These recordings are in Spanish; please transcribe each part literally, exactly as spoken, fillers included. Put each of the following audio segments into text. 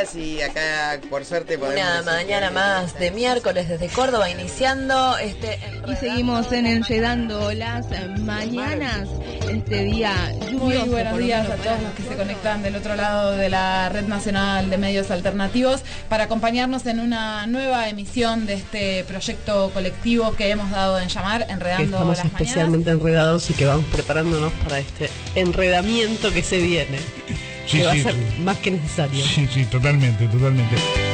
días y acá por suerte podemos... Una mañana más de miércoles desde Córdoba iniciando este... Y seguimos en Enredando las Mañanas, este día lluvioso. Muy buenos días a todos los que se conectan del otro lado de la Red Nacional de Medios Alternativos para acompañarnos en una nueva emisión de este proyecto colectivo que hemos dado en llamar Enredando Estamos las especialmente Mañanas. enredados y que vamos preparándonos para este enredamiento que se viene. Sí, que va sí, a ser sí. más que necesario. Sí, sí, totalmente, totalmente.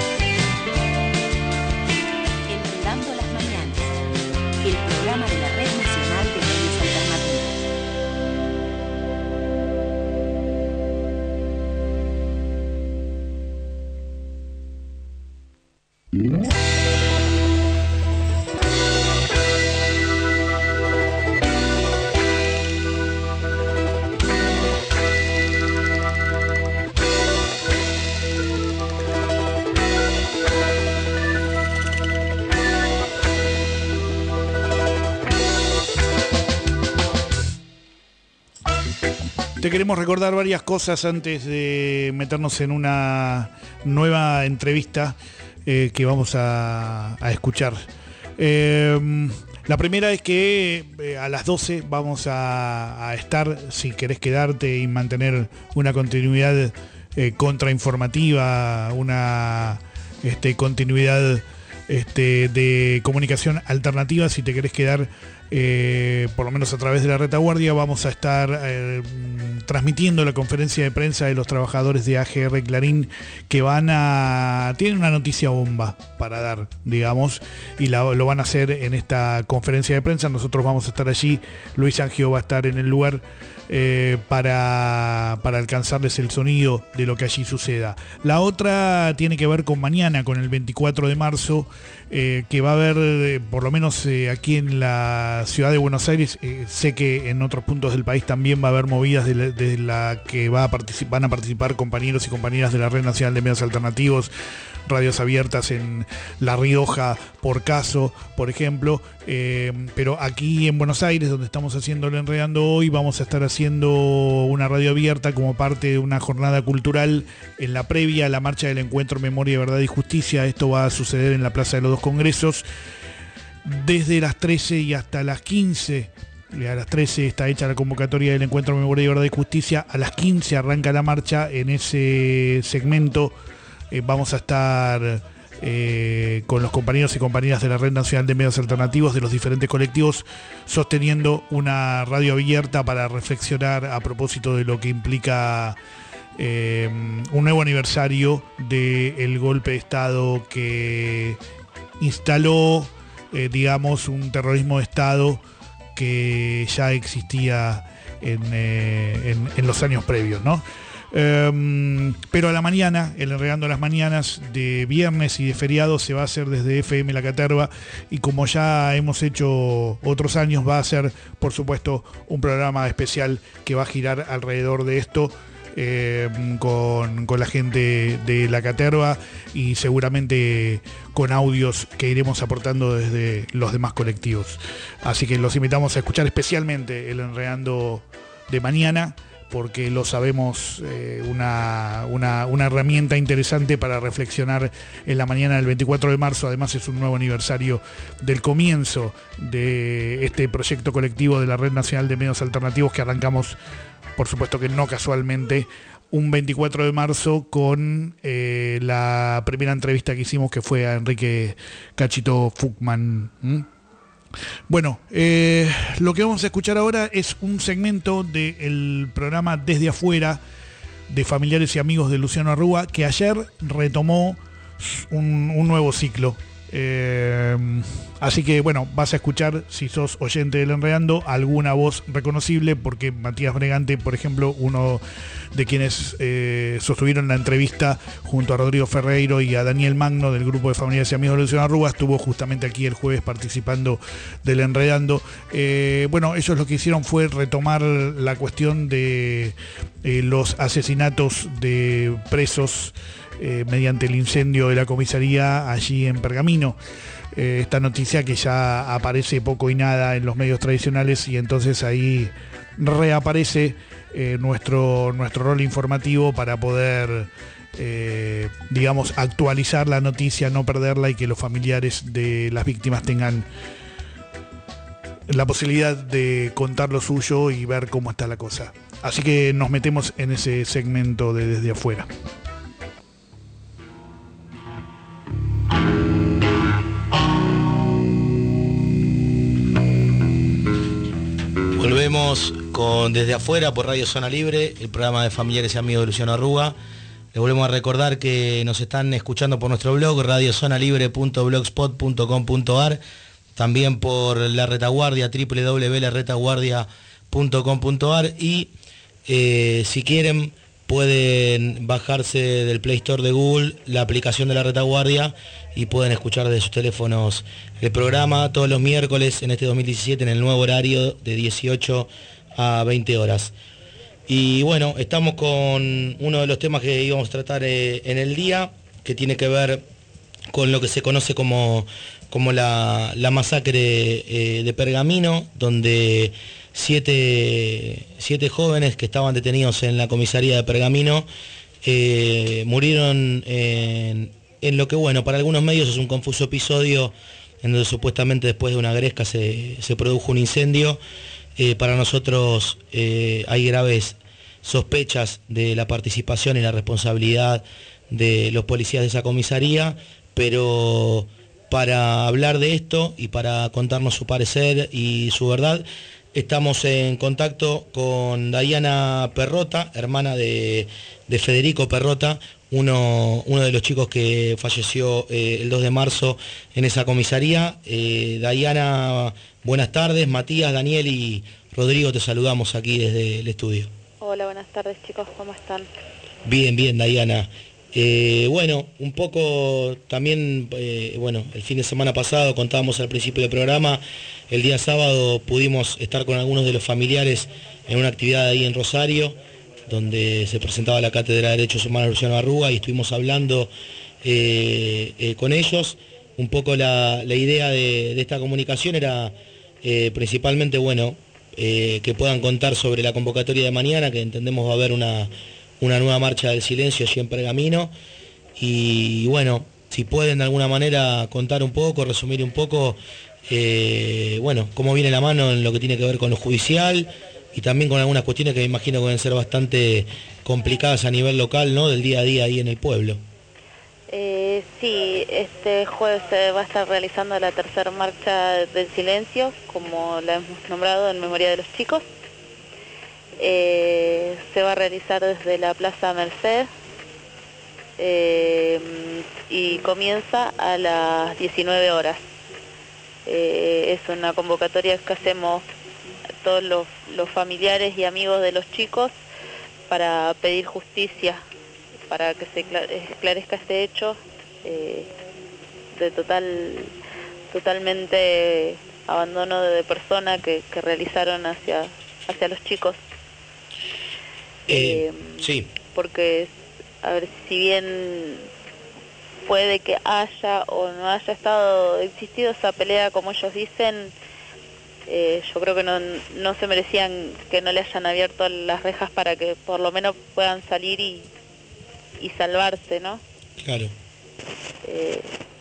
Enredando las Mañanas, el programa de la Red Nacional de Medios Alternativos. Te queremos recordar varias cosas antes de meternos en una nueva entrevista eh, que vamos a, a escuchar. Eh, la primera es que eh, a las doce vamos a, a estar, si querés quedarte y mantener una continuidad eh, contrainformativa, una este, continuidad este, de comunicación alternativa, si te querés quedar Eh, por lo menos a través de la retaguardia, vamos a estar eh, transmitiendo la conferencia de prensa de los trabajadores de A G R Clarín, que van a... tienen una noticia bomba para dar, digamos, y la, lo van a hacer en esta conferencia de prensa. Nosotros vamos a estar allí, Luis Angio va a estar en el lugar eh, para, para alcanzarles el sonido de lo que allí suceda. La otra tiene que ver con mañana, con el veinticuatro de marzo, eh, que va a haber, eh, por lo menos eh, aquí en la ciudad de Buenos Aires, eh, sé que en otros puntos del país también va a haber movidas de la, de la que va a particip- van a participar compañeros y compañeras de la Red Nacional de Medios Alternativos, radios abiertas en La Rioja, por caso, por ejemplo, eh, pero aquí en Buenos Aires, donde estamos haciendo el Enredando hoy, vamos a estar haciendo una radio abierta como parte de una jornada cultural en la previa a la marcha del encuentro Memoria, Verdad y Justicia. Esto va a suceder en la Plaza de los Dos Congresos desde las trece y hasta las quince. A las trece está hecha la convocatoria del encuentro Memoria, Verdad y Justicia. A las quince arranca la marcha. En ese segmento eh, vamos a estar eh, con los compañeros y compañeras de la Red Nacional de Medios Alternativos de los diferentes colectivos, sosteniendo una radio abierta para reflexionar a propósito de lo que implica eh, un nuevo aniversario del golpe de Estado que instaló, Eh, digamos, un terrorismo de Estado que ya existía en, eh, en, en los años previos, ¿no? Eh, pero a la mañana, el Enredando las Mañanas de viernes y de feriado se va a hacer desde F M La Caterva, y como ya hemos hecho otros años, va a ser, por supuesto, un programa especial que va a girar alrededor de esto. Eh, con, con la gente de La Caterva y seguramente con audios que iremos aportando desde los demás colectivos. Así que los invitamos a escuchar especialmente el Enredando de mañana, porque lo sabemos, eh, una, una, una herramienta interesante para reflexionar en la mañana del veinticuatro de marzo. Además es un nuevo aniversario del comienzo de este proyecto colectivo de la Red Nacional de Medios Alternativos, que arrancamos, por supuesto que no casualmente, un veinticuatro de marzo con eh, la primera entrevista que hicimos, que fue a Enrique Cachito Fuchman. ¿Mm? Bueno, eh, lo que vamos a escuchar ahora es un segmento del programa Desde Afuera, de familiares y amigos de Luciano Arrúa, que ayer retomó un, un nuevo ciclo. Eh, así que bueno, vas a escuchar, si sos oyente del Enredando, alguna voz reconocible, porque Matías Bregante, por ejemplo, uno de quienes eh, sostuvieron la entrevista junto a Rodrigo Ferreiro y a Daniel Magno del grupo de familiares y amigos de Luciano Arrúa, estuvo justamente aquí el jueves participando del Enredando. Eh, bueno, ellos lo que hicieron fue retomar la cuestión de eh, los asesinatos de presos Eh, mediante el incendio de la comisaría allí en Pergamino. Eh, esta noticia que ya aparece poco y nada en los medios tradicionales, y entonces ahí reaparece eh, nuestro, nuestro rol informativo para poder eh, digamos, actualizar la noticia, no perderla y que los familiares de las víctimas tengan la posibilidad de contar lo suyo y ver cómo está la cosa. Así que nos metemos en ese segmento de Desde Afuera. Volvemos con Desde Afuera por Radio Zona Libre, el programa de familiares y amigos de Luciano Arruga. Les volvemos a recordar que nos están escuchando por nuestro blog, radiozonalibre punto blogspot punto com punto ar, también por La Retaguardia, doble u doble u doble u punto la retaguardia punto com punto ar, y eh, si quieren pueden bajarse del Play Store de Google la aplicación de La Retaguardia y pueden escuchar desde sus teléfonos el programa todos los miércoles en este dos mil diecisiete en el nuevo horario de dieciocho a veinte horas. Y bueno, estamos con uno de los temas que íbamos a tratar eh, en el día, que tiene que ver con lo que se conoce como, como la, la masacre eh, de Pergamino, donde siete, siete jóvenes que estaban detenidos en la comisaría de Pergamino eh, murieron en, en lo que, bueno, para algunos medios es un confuso episodio en donde supuestamente después de una gresca se, se produjo un incendio. Eh, para nosotros eh, hay graves sospechas de la participación y la responsabilidad de los policías de esa comisaría, pero para hablar de esto y para contarnos su parecer y su verdad, estamos en contacto con Dayana Perrota, hermana de, de Federico Perrota, uno, uno de los chicos que falleció eh, el dos de marzo en esa comisaría. Eh, Dayana, buenas tardes. Matías, Daniel y Rodrigo, te saludamos aquí desde el estudio. Hola, buenas tardes chicos, ¿cómo están? Bien, bien, Dayana. Eh, bueno, un poco también, eh, bueno, el fin de semana pasado contábamos al principio del programa, el día sábado pudimos estar con algunos de los familiares en una actividad ahí en Rosario, donde se presentaba la Cátedra de Derechos Humanos Luciano Arruga, y estuvimos hablando eh, eh, con ellos. Un poco la, la idea de, de esta comunicación era eh, principalmente, bueno, eh, que puedan contar sobre la convocatoria de mañana, que entendemos va a haber una, una nueva marcha del silencio allí en Pergamino, y bueno, si pueden de alguna manera contar un poco, resumir un poco, eh, bueno, cómo viene la mano en lo que tiene que ver con lo judicial, y también con algunas cuestiones que me imagino que deben ser bastante complicadas a nivel local, ¿no?, del día a día ahí en el pueblo. Eh, sí, este jueves se va a estar realizando la tercera marcha del silencio, como la hemos nombrado, en memoria de los chicos. Eh, se va a realizar desde la Plaza Merced eh, y comienza a las diecinueve horas. Eh, es una convocatoria que hacemos todos los, los familiares y amigos de los chicos para pedir justicia, para que se esclarezca este hecho eh, de total totalmente abandono de persona que, que realizaron hacia, hacia los chicos. Eh, eh, sí. Porque, a ver, si bien puede que haya o no haya estado existido esa pelea como ellos dicen, Eh, yo creo que no, no se merecían que no le hayan abierto las rejas para que por lo menos puedan salir y, y salvarse, ¿no? Claro. Eh,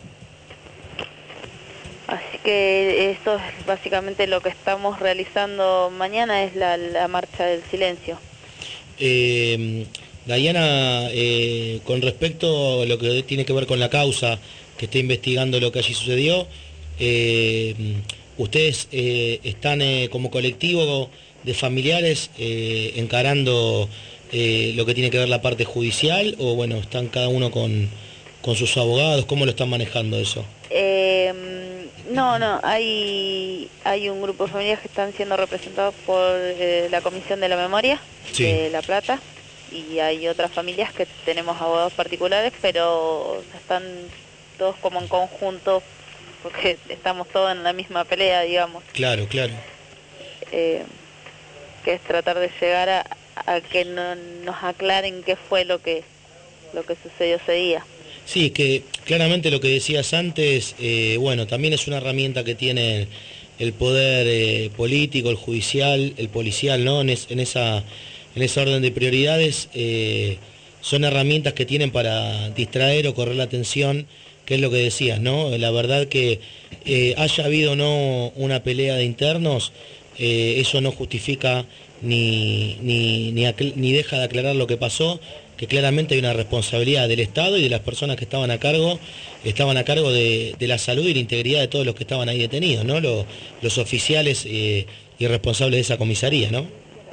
así que eso es básicamente lo que estamos realizando mañana, es la, la marcha del silencio. Eh, Dayana, eh, con respecto a lo que tiene que ver con la causa que está investigando lo que allí sucedió, eh, ¿ustedes eh, están eh, como colectivo de familiares eh, encarando eh, lo que tiene que ver la parte judicial, o bueno, están cada uno con, con sus abogados? ¿Cómo lo están manejando eso? Eh, no, no, hay, hay un grupo de familias que están siendo representados por eh, la Comisión de la Memoria, sí, de La Plata, y hay otras familias que tenemos abogados particulares, pero están todos como en conjunto, porque estamos todos en la misma pelea, digamos. Claro, claro. Eh, que es tratar de llegar a, a que no, nos aclaren qué fue lo que lo que sucedió ese día. Sí, que claramente lo que decías antes, eh, bueno, también es una herramienta que tiene el poder eh, político, el judicial, el policial, ¿no? En, es, en, esa, en esa orden de prioridades, eh, son herramientas que tienen para distraer o correr la atención, que es lo que decías, ¿no? La verdad que eh, haya habido o no una pelea de internos, eh, eso no justifica ni, ni, ni, ni deja de aclarar lo que pasó, que claramente hay una responsabilidad del Estado y de las personas que estaban a cargo, estaban a cargo de, de la salud y la integridad de todos los que estaban ahí detenidos, ¿no? Los, los oficiales eh, y responsables de esa comisaría, ¿no?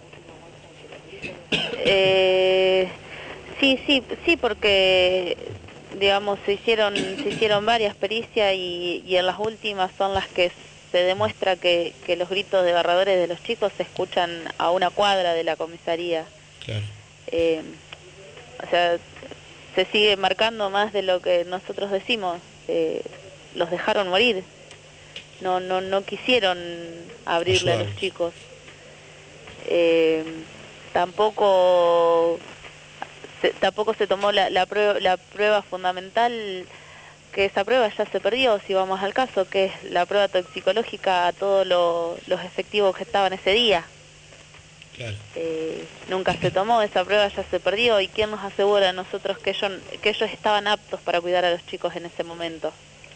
Eh, sí, sí, sí, porque digamos se hicieron se hicieron varias pericias y, y en las últimas son las que se demuestra que, que los gritos de barradores de los chicos se escuchan a una cuadra de la comisaría. Claro. Eh, o sea, se sigue marcando más de lo que nosotros decimos. Eh, los dejaron morir. No, no, no quisieron abrirle a los chicos. Eh, tampoco se, tampoco se tomó la, la, prueba, la prueba fundamental, que esa prueba ya se perdió, si vamos al caso, que es la prueba toxicológica a todos lo, los efectivos que estaban ese día. Claro. Eh, nunca se tomó, esa prueba ya se perdió, y ¿quién nos asegura a nosotros que ellos, que ellos estaban aptos para cuidar a los chicos en ese momento?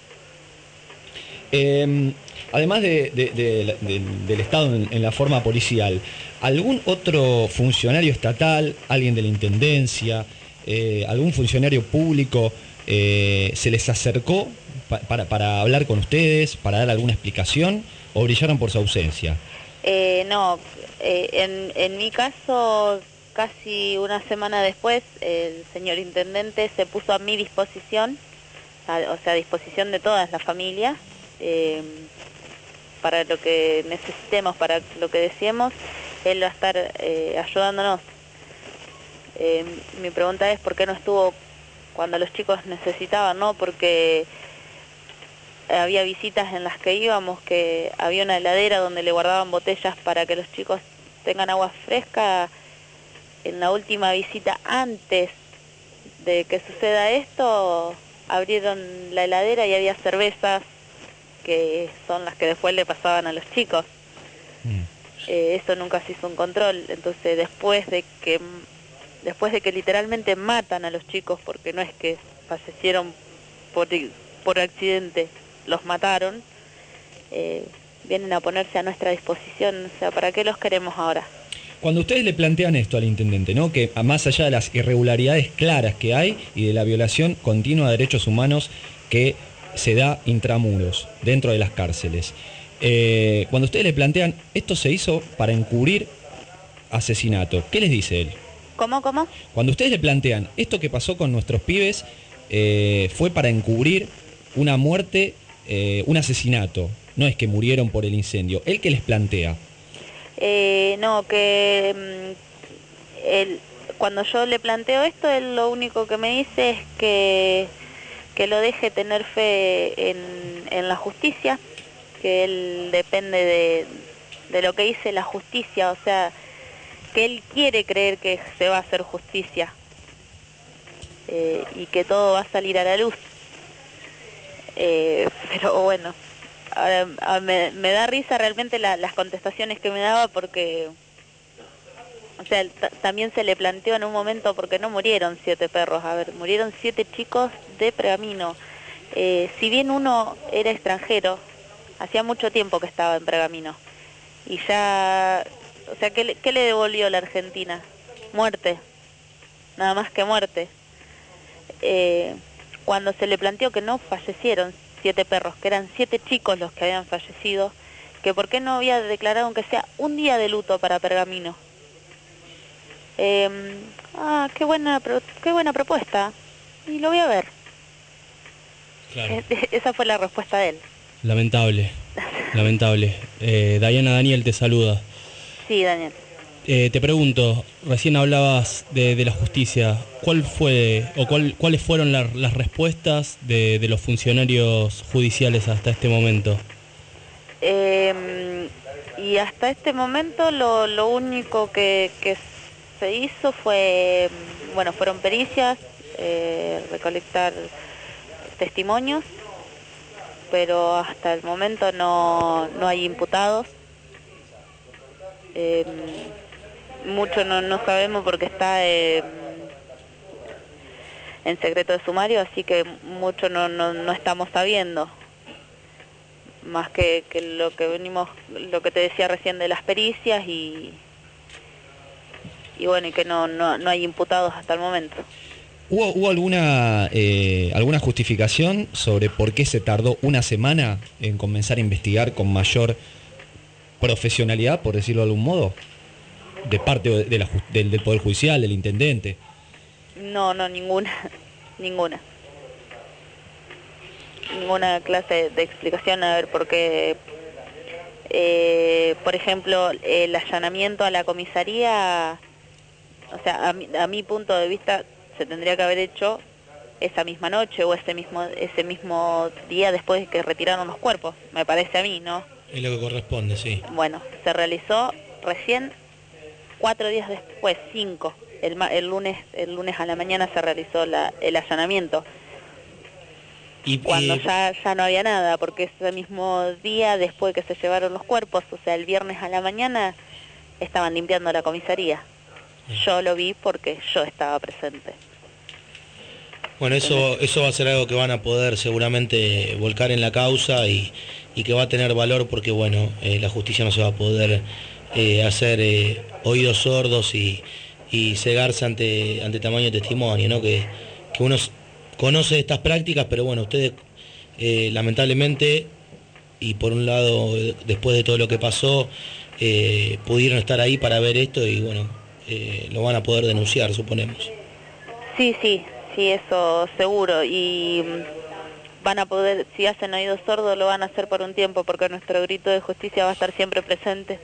Eh, además de, de, de, de, del Estado en, en la forma policial, ¿algún otro funcionario estatal, alguien de la Intendencia, eh, algún funcionario público eh, se les acercó pa, para, para hablar con ustedes, para dar alguna explicación, o brillaron por su ausencia? Eh, no, eh, en, en mi caso, casi una semana después, el señor Intendente se puso a mi disposición, a, o sea, a disposición de todas las familias, eh, para lo que necesitemos, para lo que deseemos, él va a estar eh, ayudándonos. Eh, mi pregunta es por qué no estuvo cuando los chicos necesitaban, ¿no? Porque había visitas en las que íbamos, que había una heladera donde le guardaban botellas para que los chicos tengan agua fresca. En la última visita, antes de que suceda esto, abrieron la heladera y había cervezas que son las que después le pasaban a los chicos. Mm. Eh, eso nunca se hizo un control. Entonces, después de que después de que literalmente matan a los chicos, porque no es que fallecieron por, por accidente, los mataron, eh, vienen a ponerse a nuestra disposición. O sea, ¿para qué los queremos ahora? Cuando ustedes le plantean esto al intendente, ¿no? Que más allá de las irregularidades claras que hay y de la violación continua de derechos humanos que se da intramuros, dentro de las cárceles, eh, cuando ustedes le plantean, esto se hizo para encubrir asesinato, ¿qué les dice él? ¿Cómo, cómo? Cuando ustedes le plantean, esto que pasó con nuestros pibes eh, fue para encubrir una muerte, eh, un asesinato, no es que murieron por el incendio, ¿él qué les plantea? Eh, no, que mm, él, cuando yo le planteo esto, él lo único que me dice es que, que lo deje tener fe en, en la justicia, que él depende de, de lo que dice la justicia, o sea, que él quiere creer que se va a hacer justicia eh, y que todo va a salir a la luz. Eh, pero bueno, ahora, ahora me, me da risa realmente la, las contestaciones que me daba, porque, o sea, también se le planteó en un momento, porque no murieron siete perros, a ver, murieron siete chicos de Pergamino. Eh, si bien uno era extranjero, hacía mucho tiempo que estaba en Pergamino, y ya, o sea, ¿qué, qué le devolvió la Argentina? Muerte, nada más que muerte. Eh, cuando se le planteó que no fallecieron siete perros, que eran siete chicos los que habían fallecido, que por qué no había declarado aunque sea un día de luto para Pergamino. Eh, ah, qué buena, qué buena propuesta, y lo voy a ver. Claro. Eh, esa fue la respuesta de él. Lamentable, lamentable. Eh, Diana, Daniel te saluda. Sí, Daniel. Eh, te pregunto, recién hablabas de, de la justicia. ¿Cuál fue o cuál, cuáles fueron la, las respuestas de, de los funcionarios judiciales hasta este momento? Eh, y hasta este momento lo, lo único que, que se hizo fue, bueno, fueron pericias, eh, recolectar testimonios, pero hasta el momento no, no hay imputados. Eh, mucho no, no sabemos porque está eh, en secreto de sumario, así que mucho no, no, no estamos sabiendo. Más que, que lo que venimos, lo que te decía recién de las pericias y, y bueno, y que no, no, no hay imputados hasta el momento. ¿Hubo, hubo alguna, eh, alguna justificación sobre por qué se tardó una semana en comenzar a investigar con mayor profesionalidad, por decirlo de algún modo? De parte de la, del, del Poder Judicial, del Intendente. No, no, ninguna, ninguna. Ninguna clase de explicación, a ver, porque, eh, por ejemplo, el allanamiento a la comisaría, o sea, a mi, a mi punto de vista, se tendría que haber hecho esa misma noche o ese mismo ese mismo día después de que retiraron los cuerpos, me parece a mí, ¿no? Es lo que corresponde, sí. Bueno, se realizó recién cuatro días después, cinco. El, el lunes el lunes a la mañana se realizó la, el allanamiento. Y, cuando eh, ya, ya no había nada, porque ese mismo día después que se llevaron los cuerpos, o sea, el viernes a la mañana, estaban limpiando la comisaría. Yo lo vi porque yo estaba presente. Bueno, eso eso va a ser algo que van a poder seguramente volcar en la causa y, y que va a tener valor porque, bueno, eh, la justicia no se va a poder eh, hacer eh, oídos sordos y, y cegarse ante, ante tamaño de testimonio, ¿no? Que, que uno conoce estas prácticas, pero bueno, ustedes eh, lamentablemente, y por un lado, después de todo lo que pasó, eh, pudieron estar ahí para ver esto y, bueno, Eh, lo van a poder denunciar, suponemos. Sí, sí, sí, eso seguro. Y van a poder, si hacen oídos sordos, lo van a hacer por un tiempo, porque nuestro grito de justicia va a estar siempre presente.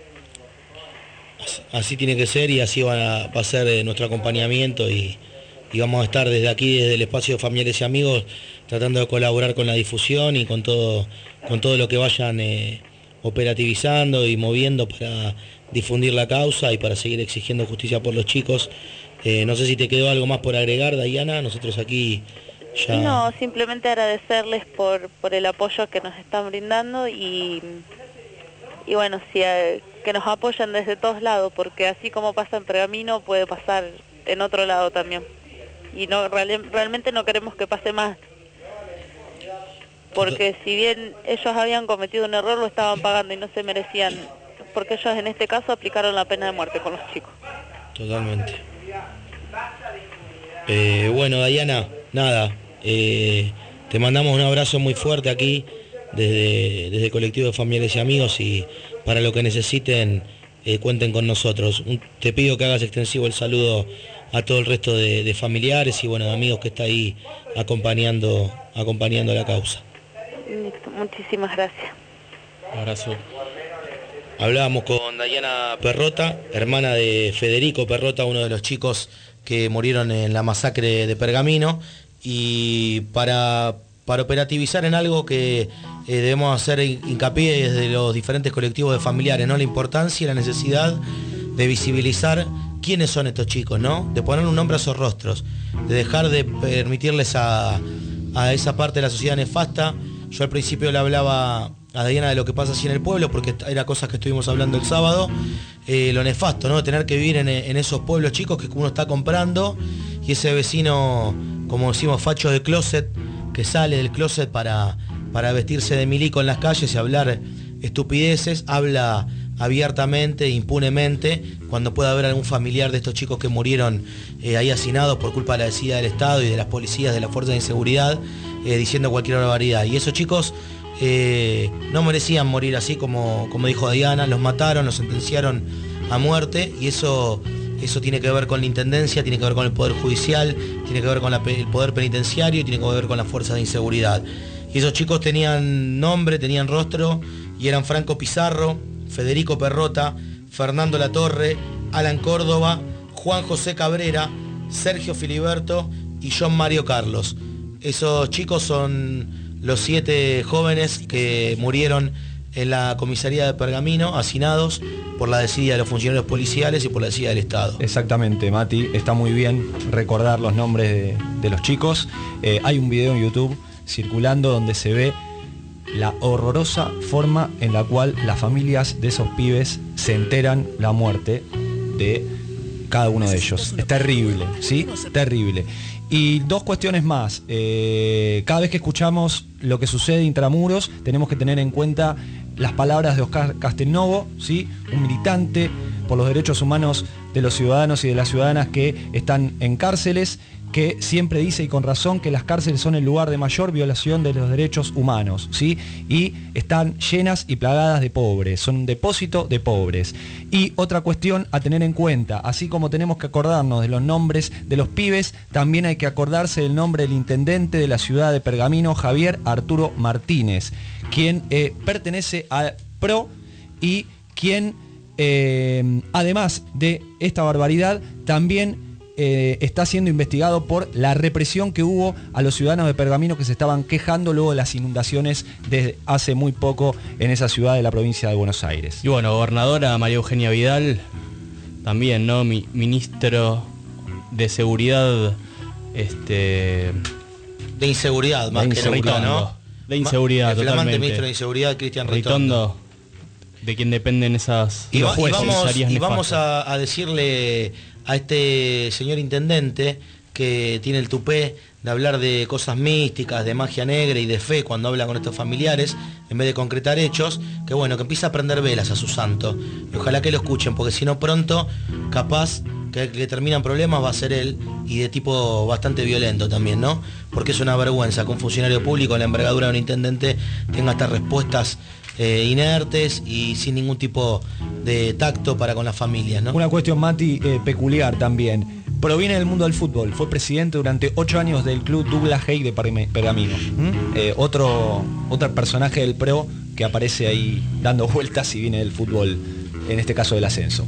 Así tiene que ser y así va a, va a ser eh, nuestro acompañamiento y, y vamos a estar desde aquí, desde el espacio de Familiares y Amigos, tratando de colaborar con la difusión y con todo, con todo lo que vayan eh, operativizando y moviendo para difundir la causa y para seguir exigiendo justicia por los chicos. Eh, no sé si te quedó algo más por agregar, Dayana. Nosotros aquí ya... No, simplemente agradecerles por, por el apoyo que nos están brindando y, y bueno, si, eh, que nos apoyan desde todos lados, porque así como pasa en Pergamino, puede pasar en otro lado también. Y no real, realmente no queremos que pase más. Porque si bien ellos habían cometido un error, lo estaban pagando y no se merecían, porque ellos en este caso aplicaron la pena de muerte con los chicos. Totalmente. Eh, bueno, Dayana, nada, eh, te mandamos un abrazo muy fuerte aquí desde, desde el colectivo de Familiares y Amigos y para lo que necesiten eh, cuenten con nosotros. Un, te pido que hagas extensivo el saludo a todo el resto de, de familiares y bueno, de amigos que está ahí acompañando, acompañando la causa. Muchísimas gracias. Un abrazo. Hablábamos con Dayana Perrota, hermana de Federico Perrota, uno de los chicos que murieron en la masacre de Pergamino, y para, para operativizar en algo que eh, debemos hacer hincapié desde los diferentes colectivos de familiares, ¿no? La importancia y la necesidad de visibilizar quiénes son estos chicos, ¿no? De poner un nombre a esos rostros, de dejar de permitirles a, a esa parte de la sociedad nefasta. Yo al principio le hablaba a Dayana de lo que pasa así en el pueblo, porque era cosas que estuvimos hablando el sábado, eh, lo nefasto, ¿no? Tener que vivir en, en esos pueblos chicos que uno está comprando y ese vecino, como decimos, facho de closet, que sale del closet para, para vestirse de milico en las calles y hablar estupideces, habla abiertamente, impunemente, cuando pueda haber algún familiar de estos chicos que murieron eh, ahí hacinados por culpa de la desidia del Estado y de las policías, de las fuerzas de inseguridad, eh, diciendo cualquier barbaridad. Y esos chicos eh, no merecían morir así como, como dijo Dayana, los mataron, los sentenciaron a muerte y eso, eso tiene que ver con la Intendencia, tiene que ver con el Poder Judicial, tiene que ver con la, el Poder Penitenciario y tiene que ver con las fuerzas de inseguridad. Y esos chicos tenían nombre, tenían rostro y eran Franco Pizarro, Federico Perrota, Fernando Latorre, Alan Córdoba, Juan José Cabrera, Sergio Filiberto y John Mario Carlos. Esos chicos son los siete jóvenes que murieron en la comisaría de Pergamino, hacinados por la desidia de los funcionarios policiales y por la desidia del Estado. Exactamente, Mati, está muy bien recordar los nombres de, de los chicos. Eh, hay un video en YouTube circulando donde se ve la horrorosa forma en la cual las familias de esos pibes se enteran la muerte de cada uno de ellos. Es terrible, ¿sí? Terrible. Y dos cuestiones más. Eh, cada vez que escuchamos lo que sucede intramuros, tenemos que tener en cuenta las palabras de Oscar Castelnovo, ¿sí? Un militante por los derechos humanos de los ciudadanos y de las ciudadanas que están en cárceles, que siempre dice, y con razón, que las cárceles son el lugar de mayor violación de los derechos humanos, ¿sí? Y están llenas y plagadas de pobres, son un depósito de pobres. Y otra cuestión a tener en cuenta, así como tenemos que acordarnos de los nombres de los pibes, también hay que acordarse del nombre del intendente de la ciudad de Pergamino, Javier Arturo Martínez, quien eh, pertenece al P R O y quien, eh, además de esta barbaridad, también Eh, está siendo investigado por la represión que hubo a los ciudadanos de Pergamino que se estaban quejando luego de las inundaciones de hace muy poco en esa ciudad de la provincia de Buenos Aires. Y bueno, gobernadora María Eugenia Vidal, también, ¿no? Mi, ministro de Seguridad, este... De inseguridad, más de que nunca, ¿no? De inseguridad, el flamante totalmente. ministro de Inseguridad, Cristian Ritondo. Ritondo, de quien dependen esas... Y, va, jueces, y vamos, áreas y vamos nefastas. a, a decirle a este señor intendente que tiene el tupé de hablar de cosas místicas, de magia negra y de fe cuando habla con estos familiares, en vez de concretar hechos, que bueno, que empieza a prender velas a su santo. Y ojalá que lo escuchen, porque si no pronto, capaz que el que termina en problemas va a ser él, y de tipo bastante violento también, ¿no? Porque es una vergüenza que un funcionario público, la envergadura de un intendente, tenga estas respuestas Eh, inertes y sin ningún tipo de tacto para con las familias, ¿no? Una cuestión, Mati, eh, peculiar también. Proviene del mundo del fútbol. Fue presidente durante ocho años del club Douglas Haig de Pergamino. ¿Mm? Eh, otro, otro personaje del P R O que aparece ahí dando vueltas y viene del fútbol, en este caso del ascenso.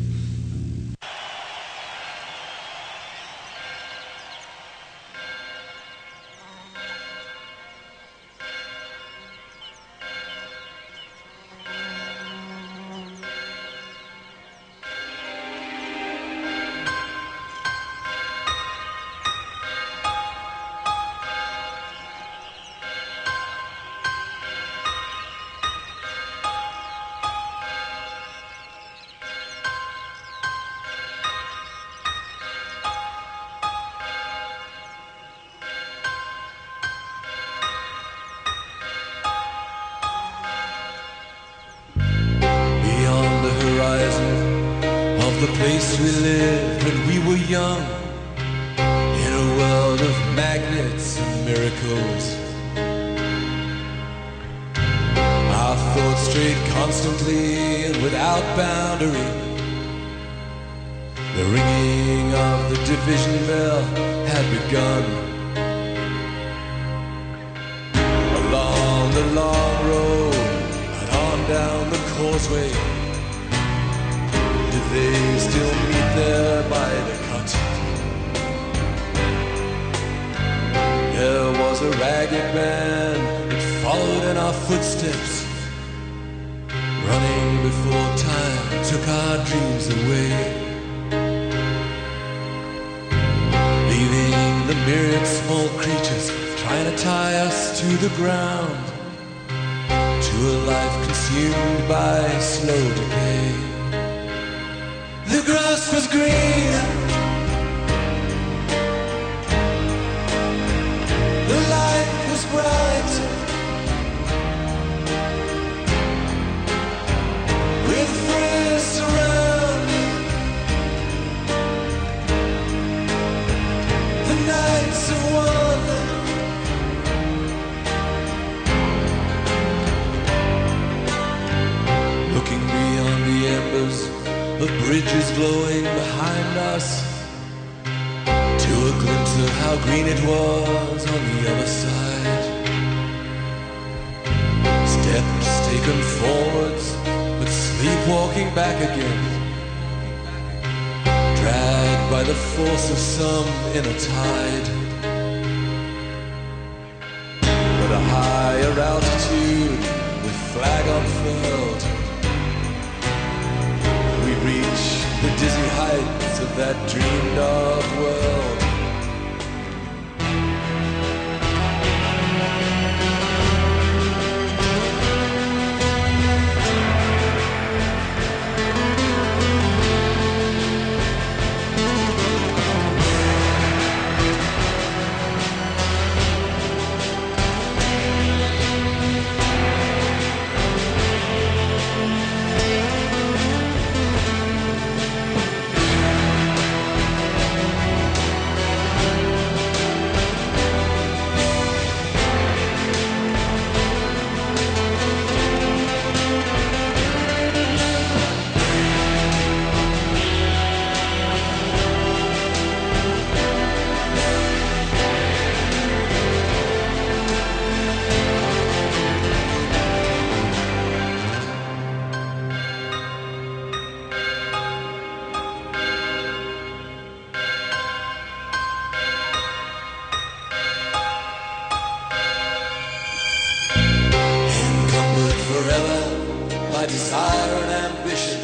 by desire and ambition.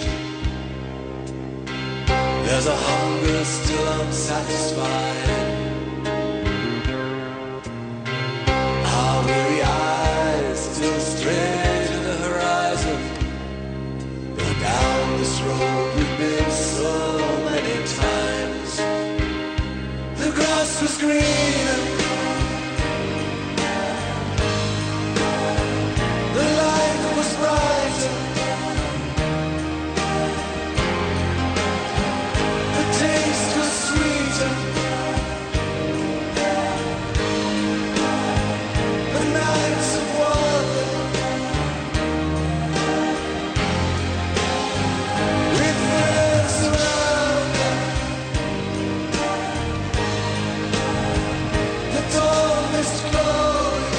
There's a hunger still unsatisfied. Our weary eyes still stray to the horizon. But down this road we've been so many times. The grass was greener. The light was brighter. The taste was sweeter. The nights of wonder. With friends around us. The tall mist glowing.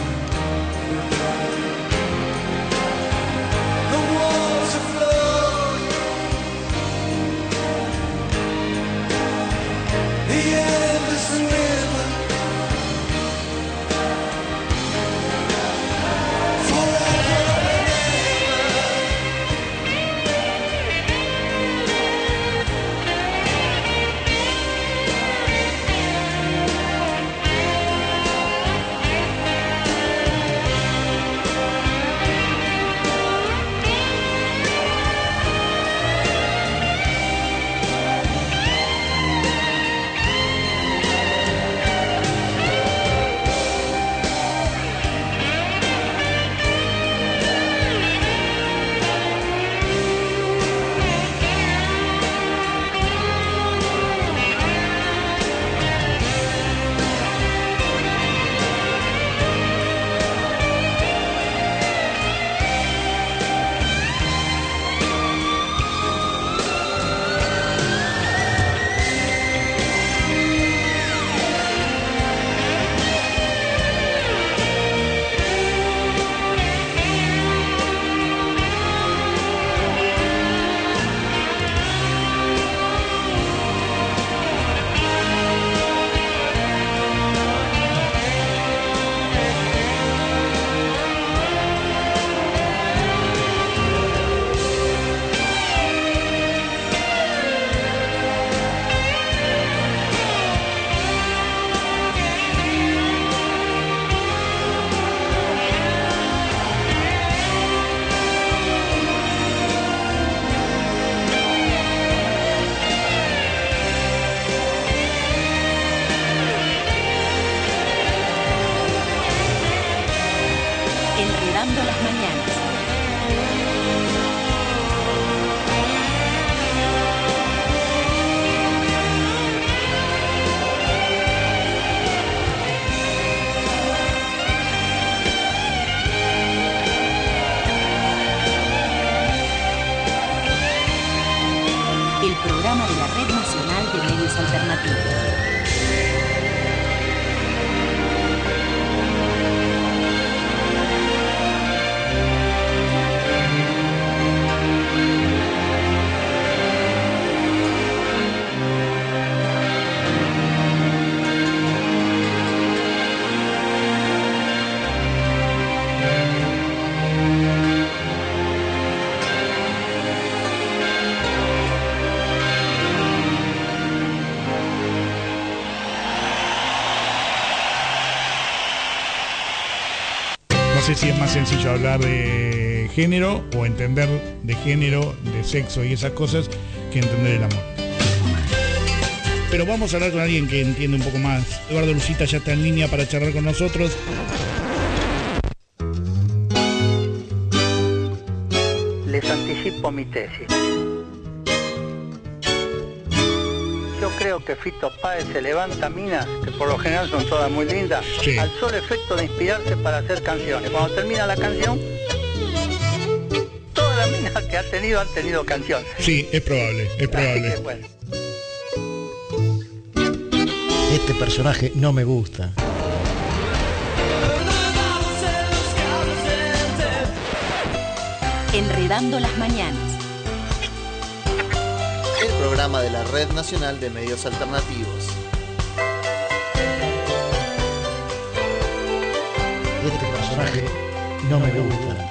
The water flowing. The endless river. Enredando las mañanas. El programa de la Red Nacional de Medios Alternativos. No sé si es más sencillo hablar de género o entender de género, de sexo y esas cosas que entender el amor. Pero vamos a hablar con alguien que entiende un poco más. Eduardo Lucita ya está en línea para charlar con nosotros. Les anticipo mi tesis. Yo creo que Fito Páez se levanta minas, que por lo general son todas muy lindas, sí, al solo efecto de inspirarse para hacer canciones. Cuando termina la canción, todas las minas que ha tenido han tenido canción. Sí, es probable, es probable. Que, bueno. Este personaje no me gusta. Enredando las mañanas. El programa de la Red Nacional de Medios Alternativos. Este personaje no me gusta.